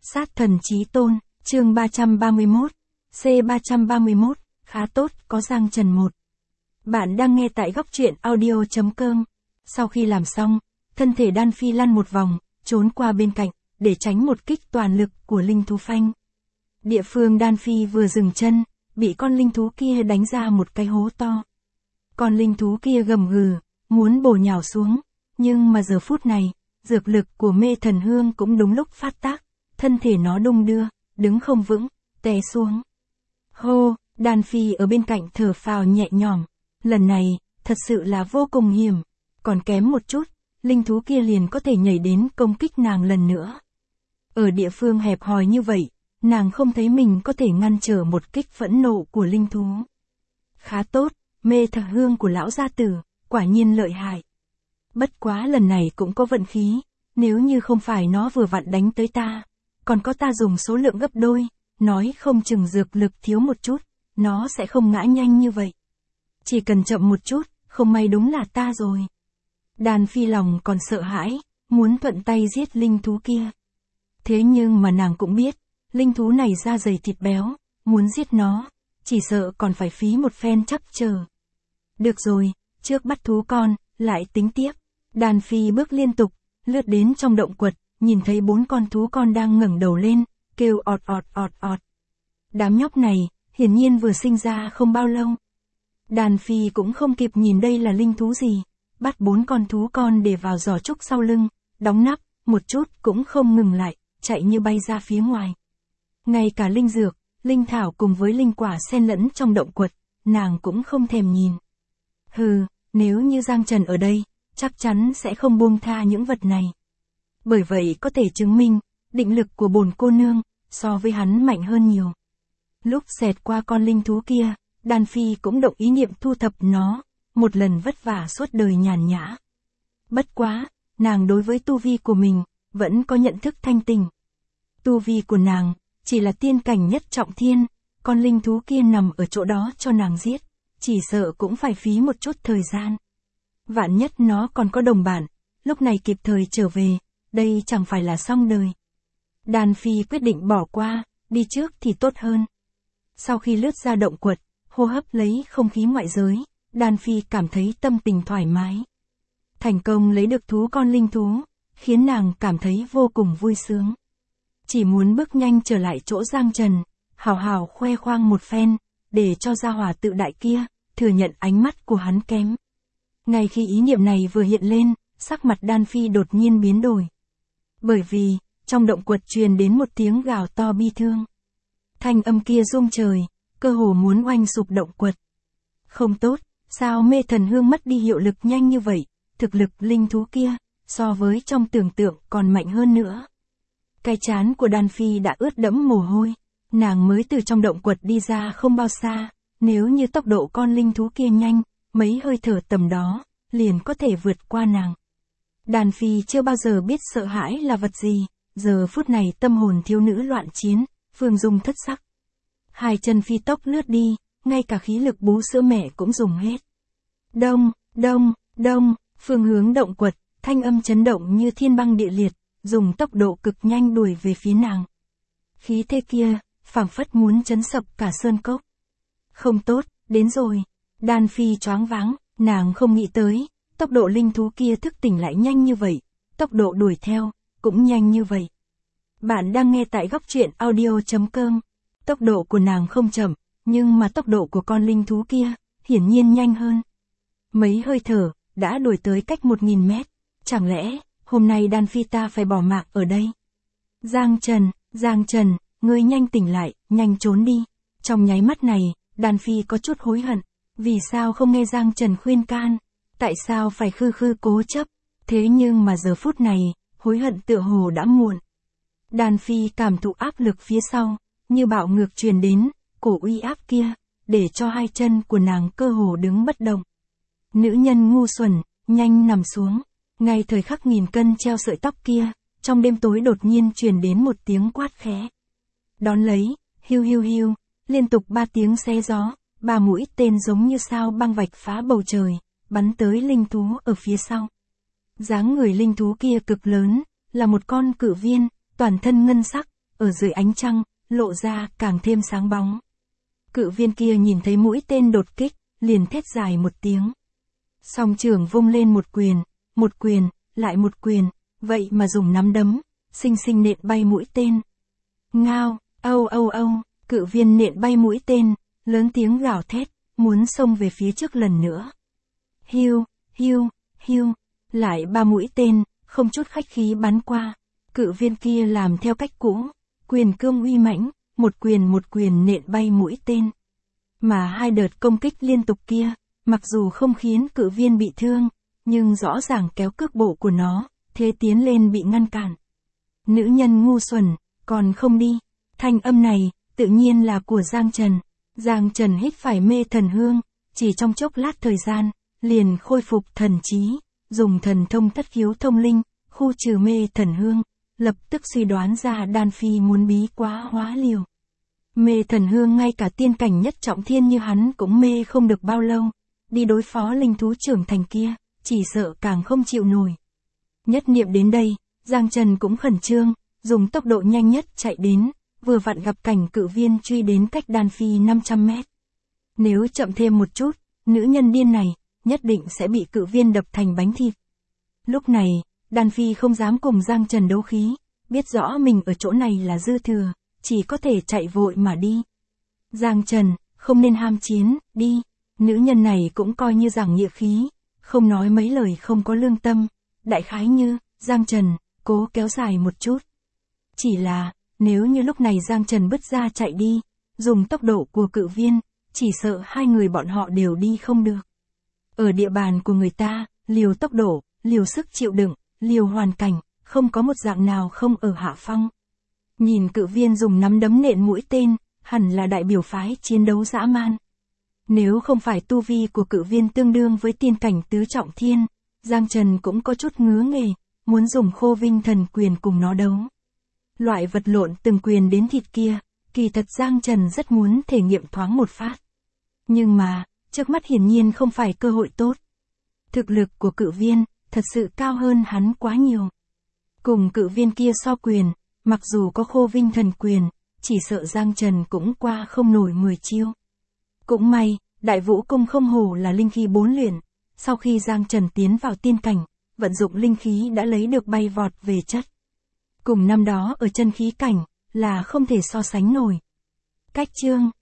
Sát thần chí tôn, chương 331, C331, khá tốt, có Giang Trần 1. Bạn đang nghe tại góc truyện audio.com. Sau khi làm xong, thân thể Đan Phi lăn một vòng, trốn qua bên cạnh, để tránh một kích toàn lực của linh thú phanh. Địa phương Đan Phi vừa dừng chân, bị con linh thú kia đánh ra một cái hố to. Con linh thú kia gầm gừ, muốn bổ nhào xuống, nhưng mà giờ phút này, dược lực của mê thần hương cũng đúng lúc phát tác, thân thể nó đung đưa, đứng không vững, té xuống. Hô, Đan Phi ở bên cạnh thở phào nhẹ nhõm, lần này, thật sự là vô cùng hiểm, còn kém một chút, linh thú kia liền có thể nhảy đến công kích nàng lần nữa. Ở địa phương hẹp hòi như vậy, nàng không thấy mình có thể ngăn trở một kích phẫn nộ của linh thú. Khá tốt, mê thần hương của lão gia tử, quả nhiên lợi hại. Bất quá lần này cũng có vận khí, nếu như không phải nó vừa vặn đánh tới ta, còn có ta dùng số lượng gấp đôi, nói không chừng dược lực thiếu một chút, nó sẽ không ngã nhanh như vậy. Chỉ cần chậm một chút, không may đúng là ta rồi. Đan Phi lòng còn sợ hãi, muốn thuận tay giết linh thú kia. Thế nhưng mà nàng cũng biết, linh thú này da dày thịt béo, muốn giết nó, chỉ sợ còn phải phí một phen chắc chờ. Được rồi, trước bắt thú con, lại tính tiếp. Đan Phi bước liên tục, lướt đến trong động quật, nhìn thấy 4 con thú con đang ngẩng đầu lên, kêu ọt ọt ọt ọt. Đám nhóc này, hiển nhiên vừa sinh ra không bao lâu. Đan Phi cũng không kịp nhìn đây là linh thú gì, bắt 4 con thú con để vào giỏ trúc sau lưng, đóng nắp, một chút cũng không ngừng lại, chạy như bay ra phía ngoài. Ngay cả linh dược, linh thảo cùng với linh quả xen lẫn trong động quật, nàng cũng không thèm nhìn. Hừ, nếu như Giang Trần ở đây, chắc chắn sẽ không buông tha những vật này. Bởi vậy có thể chứng minh, định lực của bổn cô nương, so với hắn mạnh hơn nhiều. Lúc xẹt qua con linh thú kia, Đan Phi cũng động ý niệm thu thập nó, một lần vất vả suốt đời nhàn nhã. Bất quá, nàng đối với tu vi của mình, vẫn có nhận thức thanh tình. Tu vi của nàng, chỉ là tiên cảnh nhất trọng thiên, con linh thú kia nằm ở chỗ đó cho nàng giết, chỉ sợ cũng phải phí một chút thời gian. Vạn nhất nó còn có đồng bạn, lúc này kịp thời trở về, đây chẳng phải là xong đời. Đan Phi quyết định bỏ qua, đi trước thì tốt hơn. Sau khi lướt ra động quật, hô hấp lấy không khí ngoại giới, Đan Phi cảm thấy tâm tình thoải mái. Thành công lấy được thú con linh thú, khiến nàng cảm thấy vô cùng vui sướng. Chỉ muốn bước nhanh trở lại chỗ Giang Trần, hào hào khoe khoang một phen, để cho gia hỏa tự đại kia, thừa nhận ánh mắt của hắn kém. Ngay khi ý niệm này vừa hiện lên, sắc mặt Đan Phi đột nhiên biến đổi. Bởi vì, trong động quật truyền đến một tiếng gào to bi thương. Thanh âm kia rung trời, cơ hồ muốn oanh sụp động quật. Không tốt, sao mê thần hương mất đi hiệu lực nhanh như vậy, thực lực linh thú kia, so với trong tưởng tượng còn mạnh hơn nữa. Cái trán của Đan Phi đã ướt đẫm mồ hôi, nàng mới từ trong động quật đi ra không bao xa, nếu như tốc độ con linh thú kia nhanh, mấy hơi thở tầm đó, liền có thể vượt qua nàng. Đan Phi chưa bao giờ biết sợ hãi là vật gì, giờ phút này tâm hồn thiếu nữ loạn chiến, phương dung thất sắc. Hai chân phi tốc lướt đi, ngay cả khí lực bú sữa mẹ cũng dùng hết. Đông, đông, đông, phương hướng động quật, thanh âm chấn động như thiên băng địa liệt, dùng tốc độ cực nhanh đuổi về phía nàng. Khí thế kia, phảng phất muốn chấn sập cả sơn cốc. Không tốt, đến rồi. Đan Phi choáng váng, nàng không nghĩ tới, tốc độ linh thú kia thức tỉnh lại nhanh như vậy, tốc độ đuổi theo, cũng nhanh như vậy. Bạn đang nghe tại góc truyện audio.com. Tốc độ của nàng không chậm, nhưng mà tốc độ của con linh thú kia, hiển nhiên nhanh hơn. Mấy hơi thở, đã đuổi tới cách 1000 mét. Chẳng lẽ, hôm nay Đan Phi ta phải bỏ mạng ở đây? Giang Trần, ngươi nhanh tỉnh lại, nhanh trốn đi. Trong nháy mắt này, Đan Phi có chút hối hận. Vì sao không nghe Giang Trần khuyên can? Tại sao phải khư cố chấp? Thế nhưng mà giờ phút này, hối hận tựa hồ đã muộn. Đan Phi cảm thụ áp lực phía sau, như bạo ngược truyền đến, cổ uy áp kia, để cho hai chân của nàng cơ hồ đứng bất động. Nữ nhân ngu xuẩn, nhanh nằm xuống. Ngay thời khắc 1000 cân treo sợi tóc kia, trong đêm tối đột nhiên truyền đến một tiếng quát khẽ. Đón lấy, hiu hiu hiu, liên tục 3 tiếng xé gió, 3 mũi tên giống như sao băng vạch phá bầu trời, bắn tới linh thú ở phía sau. Dáng người linh thú kia cực lớn, là một con cự viên, toàn thân ngân sắc, ở dưới ánh trăng, lộ ra càng thêm sáng bóng. Cự viên kia nhìn thấy mũi tên đột kích, liền thét dài một tiếng. Song trưởng vung lên một quyền, lại một quyền, vậy mà dùng nắm đấm, xinh xinh nện bay mũi tên. Ngao, âu âu âu, cự viên nện bay mũi tên, lớn tiếng gào thét, muốn xông về phía trước lần nữa. Hiu, hiu, hiu, lại 3 mũi tên, không chút khách khí bắn qua. Cự viên kia làm theo cách cũ, quyền cương uy mãnh, một quyền nện bay mũi tên. Mà 2 đợt công kích liên tục kia, mặc dù không khiến cự viên bị thương, nhưng rõ ràng kéo cước bộ của nó, thế tiến lên bị ngăn cản. Nữ nhân ngu xuẩn, còn không đi. Thanh âm này, tự nhiên là của Giang Trần. Giang Trần hít phải mê thần hương, chỉ trong chốc lát thời gian, liền khôi phục thần trí, dùng thần thông thất khiếu thông linh, khu trừ mê thần hương, lập tức suy đoán ra Đan Phi muốn bí quá hóa liều. Mê thần hương ngay cả tiên cảnh nhất trọng thiên như hắn cũng mê không được bao lâu, đi đối phó linh thú trưởng thành kia, chỉ sợ càng không chịu nổi. Nhất niệm đến đây, Giang Trần cũng khẩn trương, dùng tốc độ nhanh nhất chạy đến, vừa vặn gặp cảnh cự viên truy đến cách Đan Phi 500 mét. Nếu chậm thêm một chút, nữ nhân điên này, nhất định sẽ bị cự viên đập thành bánh thịt. Lúc này, Đan Phi không dám cùng Giang Trần đấu khí, biết rõ mình ở chỗ này là dư thừa, chỉ có thể chạy vội mà đi. Giang Trần, không nên ham chiến, đi. Nữ nhân này cũng coi như giảng nghĩa khí, không nói mấy lời không có lương tâm. Đại khái như, Giang Trần, cố kéo dài một chút. Chỉ là, nếu như lúc này Giang Trần bứt ra chạy đi, dùng tốc độ của cự viên, chỉ sợ 2 người bọn họ đều đi không được. Ở địa bàn của người ta, liều tốc độ, liều sức chịu đựng, liều hoàn cảnh, không có một dạng nào không ở hạ phong. Nhìn cự viên dùng nắm đấm nện mũi tên, hẳn là đại biểu phái chiến đấu dã man. Nếu không phải tu vi của cự viên tương đương với tiên cảnh tứ trọng thiên, Giang Trần cũng có chút ngứa nghề, muốn dùng Khô Vinh Thần Quyền cùng nó đấu. Loại vật lộn từng quyền đến thịt kia, kỳ thật Giang Trần rất muốn thể nghiệm thoáng một phát. Nhưng mà, trước mắt hiển nhiên không phải cơ hội tốt. Thực lực của cự viên, thật sự cao hơn hắn quá nhiều. Cùng cự viên kia so quyền, mặc dù có Khô Vinh Thần Quyền, chỉ sợ Giang Trần cũng qua không nổi 10 chiêu. Cũng may, Đại Vũ Cung không hổ là linh khí 4 luyện, sau khi Giang Trần tiến vào tiên cảnh, vận dụng linh khí đã lấy được bay vọt về chất. Cùng năm đó ở chân khí cảnh, là không thể so sánh nổi. Cách chương